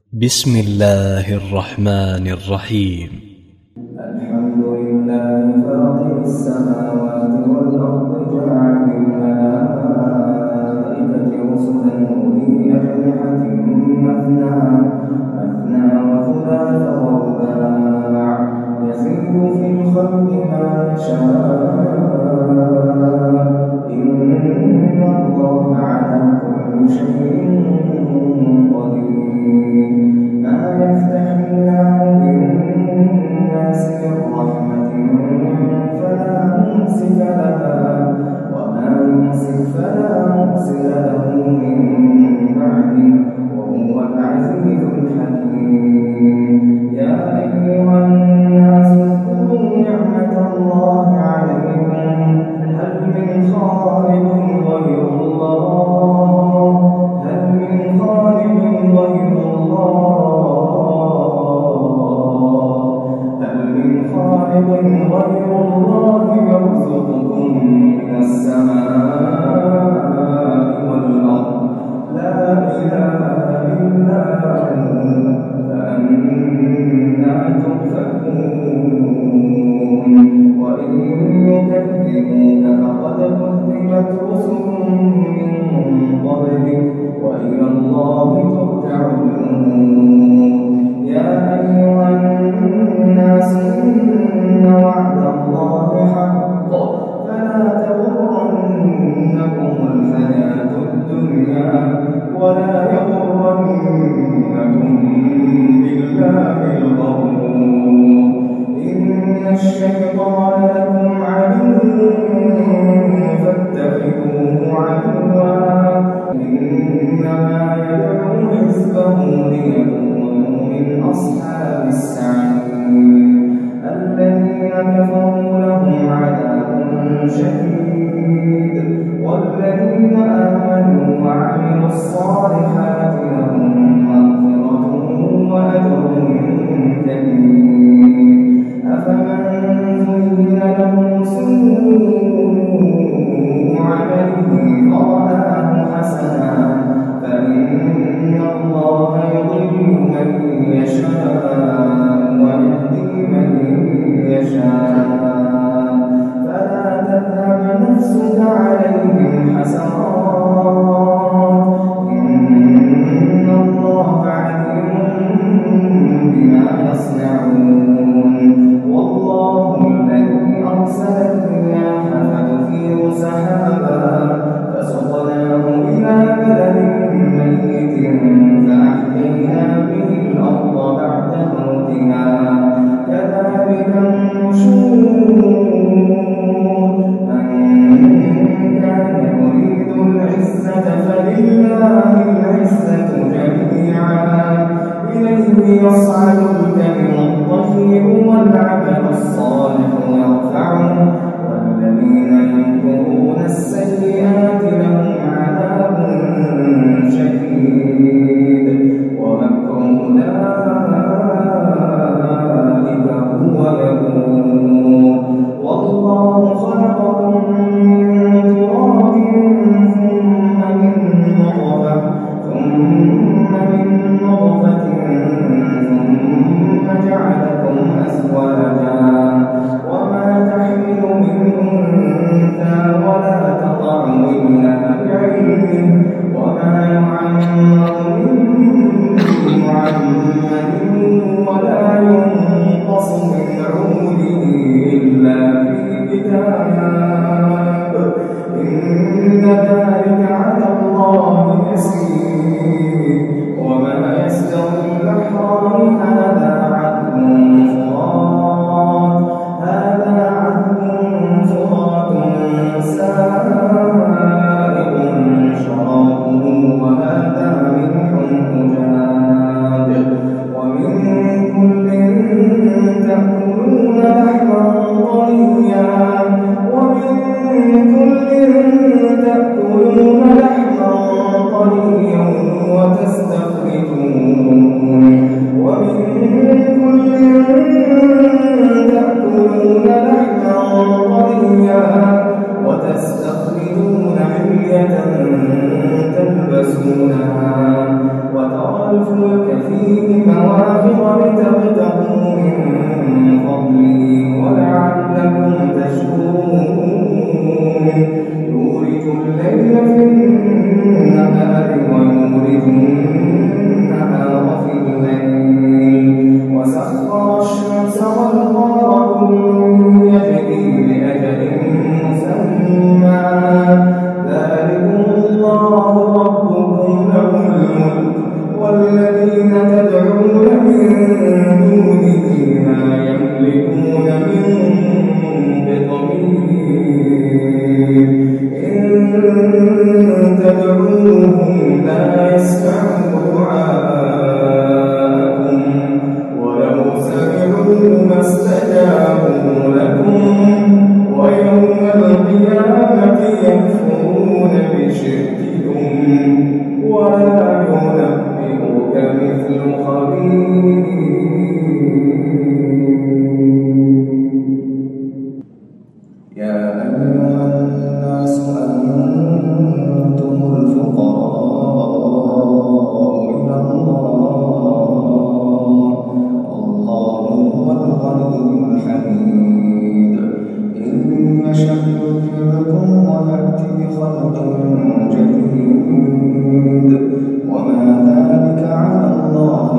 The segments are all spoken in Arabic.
بسم الله الرحمن الرحيم. الحمد لله فاطر السماوات والأرض جاعل الملائكة رسلا أولي أجنحة مثنى وثلاث ورباع يزيد في الخلق ما يشاء إن الله على كل شيء قدير. ما يفتح الله للناس من رحمة فلا ممسك لها وما يمسك فلا مرسل له من بعده وهو العزيز الحكيم. يا أيها الناس اذكروا نعمة الله عليكم هل من خالق غير الله يرزقكم من السماء والأرض لا إله إلا هو فأنى تؤفكون. وإن يكذبوك فقد كذبت رسل من قبلك وإلى الله ترجع الأمور. يا أيها الناس إن وعد الله حق فلا تغرنكم الحياة الدنيا ولا يغرنكم بالله الغرور. إن الشيطان لكم عدو فاتخذوه عدوا إنما يدعو حزبه ليكونوا من أصحاب السعير. الذين كفروا لهم عذاب شديد والذين آمنوا وعملوا الصالحات لهم مغفرة وأجر كبير. أفمن زين له سوء عمله فرآه حسنا فإن الله يضل من يشاء ويهدي من يشاء فلا تذهب نفسك عليهم حسرات إن الله عليم بما يصنعون. والله الذي أرسل الرياح فتثير سحابا فسقناه إلى بلد ميت فأحيينا به الأرض بعد موتها كذلك النشور. من كان يريد العزة فلله العزة جميعا إليه يصعد الكلم الطيب والعمل الصالح يرفعه والذين يمكرون السيئات لهم عذاب شديد ومكر أولئك هو يبور. والله خلقكم من تراب ثم من نطفة ثم جعلكم أزواجا وما تحمل من أنثى ولا تضع إلا بعلمه وما يعمر من معمر ولا ينقص من عمره إلا في كتاب إن ذلك على الله يسير. وما يستوي البحران هذا عذب فرات سائغ شرابه وهذا ملح أجاج ومن كل تأكلون لحما طريا ومن تدعون من دونه ما يملكون من قطمير إن تدعوهم لا يسمعوا دعاءكم ولو سمعوا ما استجابوا لكم ويوم القيامة يكفرون بشرككم ولا ينبئك مثل خبير يا أيها الناس أنتم الفقراء إلى الله هو الغني الحميد إن يشأ يذهبكم ويأتي بخلق جديد وما ذلك على الله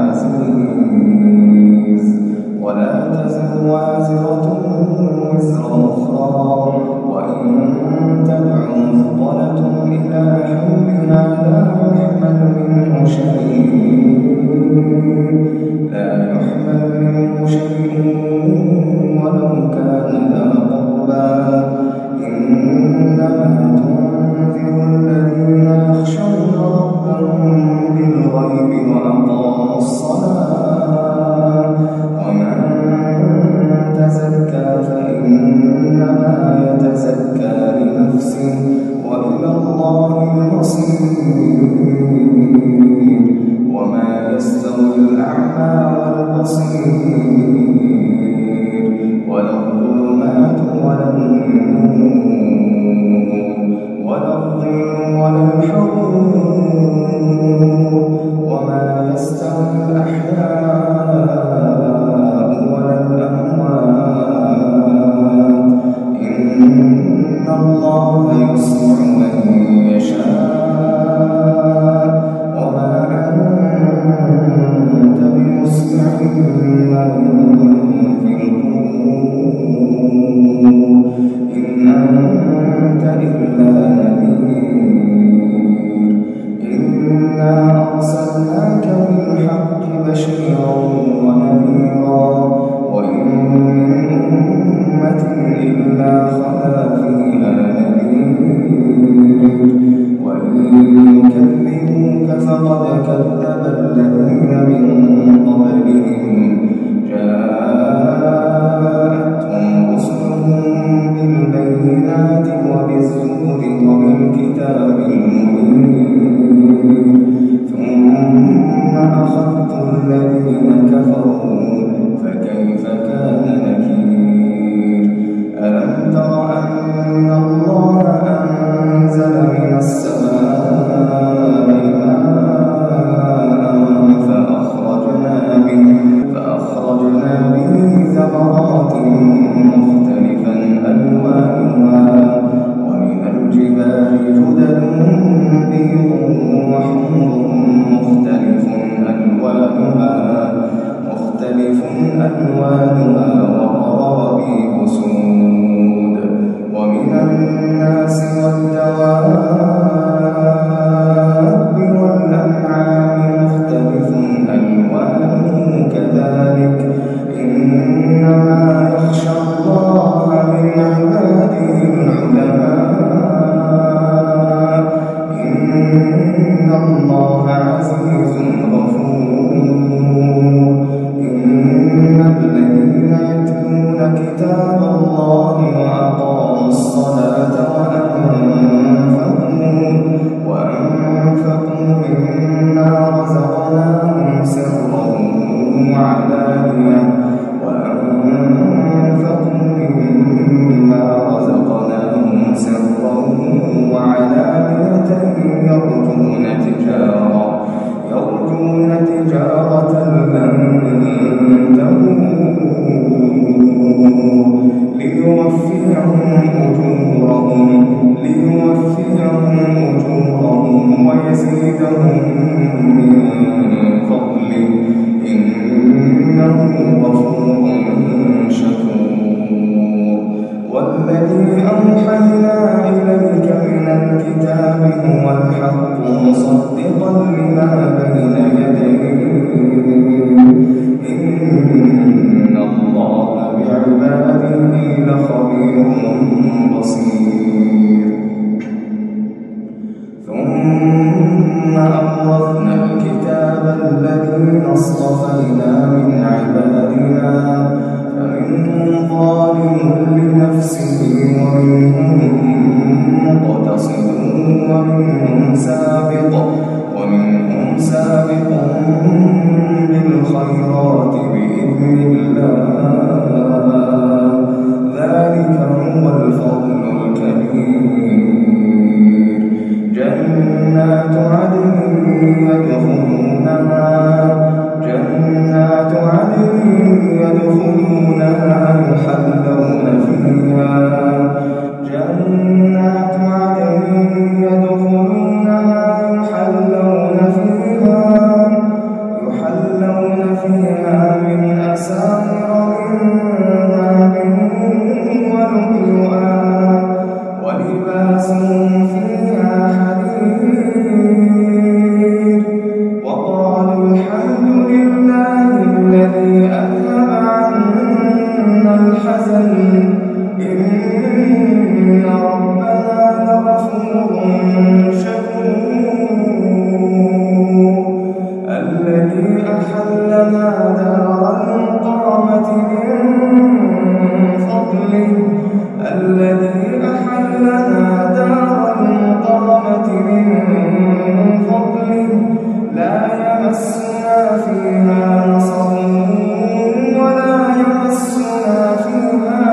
بعزيز ولا تزر وازرة وزر أخرى وإن تدع مثقلة إلى حملها لا يحمل منه شيء ولو كان ذا قربى إنما تنذر الذين يخشون ربهم بالغيب وأقاموا الصلاة ومن تزكى فإنما يتزكى لنفسه وإلى الله المصير وما يستوي الأعمى والبصير ولا الظلمات ولا النور ولا الظل ولا الحرور وما يستوي الأحياء ولا الأموات إن الله يسمع من يشاء وما أنت بمسمع من في القبور إن أنت إلا نذير إنا أرسلناك بالحق بشيرا ونذيرا وإن من أمة إلا خلا فيها نذير وإن يكذبوك فقد كذب الذين من قبلهم جاءتهم رسلهم بالبينات وبالزبر وبالكتاب المنير ثم أخذت الذين كفروا فكيف كان نكير ألم تر أن الله أنزل من السماء ماء فأخرجنا به ثمرات مختلفا ألوانها ومن الجبال جدد بيض وحمر مختلف ألوانها وغرابيب سود ومن الناس والدواب والأنعام مختلف ألوانه كذلك إنما يخشى الله من عباده العلماء إن الله عزيز غفور إن الذين يتلون كتاب الله وأقاموا الصلاة وأنفقوا مما رزقناهم سرا وعلانية يرجون تجارة لن تبور ليوفيهم أجورهم ويزيدهم من فضله إنه غفور شكور والذي أوحينا إليك من الكتاب هو الحق مصدقا لما بين يديه اصطفينا من عبادنا فمنهم ظالم لنفسه ومنهم مقتصد ومنهم سابق بالخيرات بإذن الله ذلك هو الفضل الكبير جنات عدن يدخلونها يحلون فيها من أساور من ذهب ولؤلؤا ولباسهم فيها حرير وقالوا الحمد لله الذي أذهب عنا الحزن إن ربنا لغفور شكور الذي أحلنا دار المقامة من فضله لا يمسنا فيها نصب ولا يمسنا فيها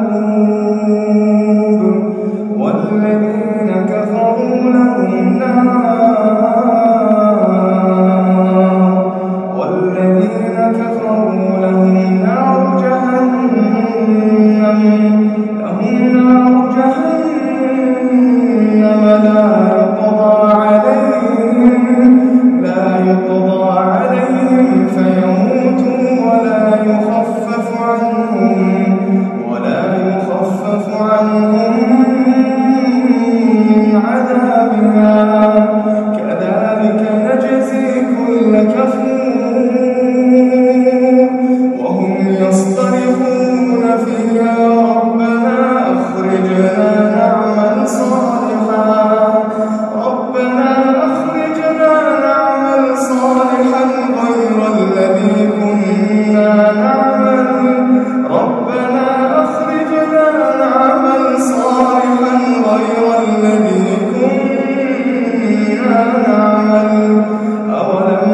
لغوب والذين كفروا لهم نار جهنم لا يقضى عليهم فيموتوا ولا يخفف عنهم من عذابها كذلك نجزي كل كفور وهم يصطرخون فيها ربنا أخرجنا نعمل صالحا غير الذي كنا نعمل أولم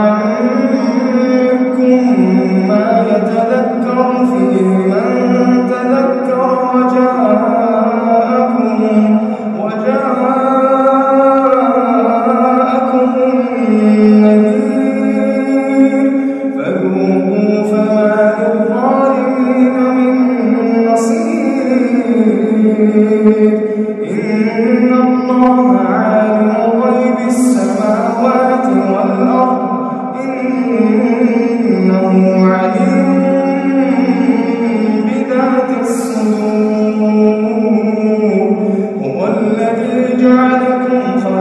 نعمركم ما يتذكر فيه من تذكر وجاءكم النذير فذوقوا فما للظالمين من نصير إن الله عالم غيب السماوات والأرض إنه عليم بذات الصدور هو الذي جعلكم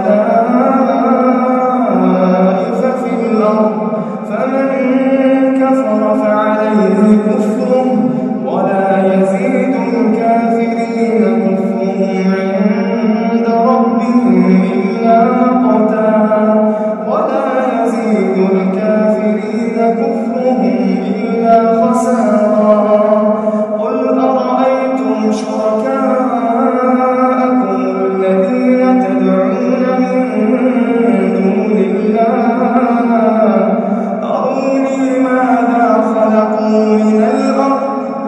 خلائف في الأرض فمن كفر فعليه كفره ولا يزيد الكافرين كفرهم عند ربهم إلا مقتا ولا يزيد الكافرين كفرهم إلا خسارا قل أرأيتم شركاءكم الذين تدعون من دون الله أروني ماذا خلقوا من الأرض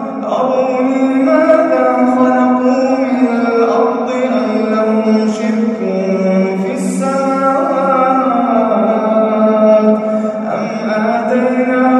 أم لهم شرك في السماوات أم آتيناهم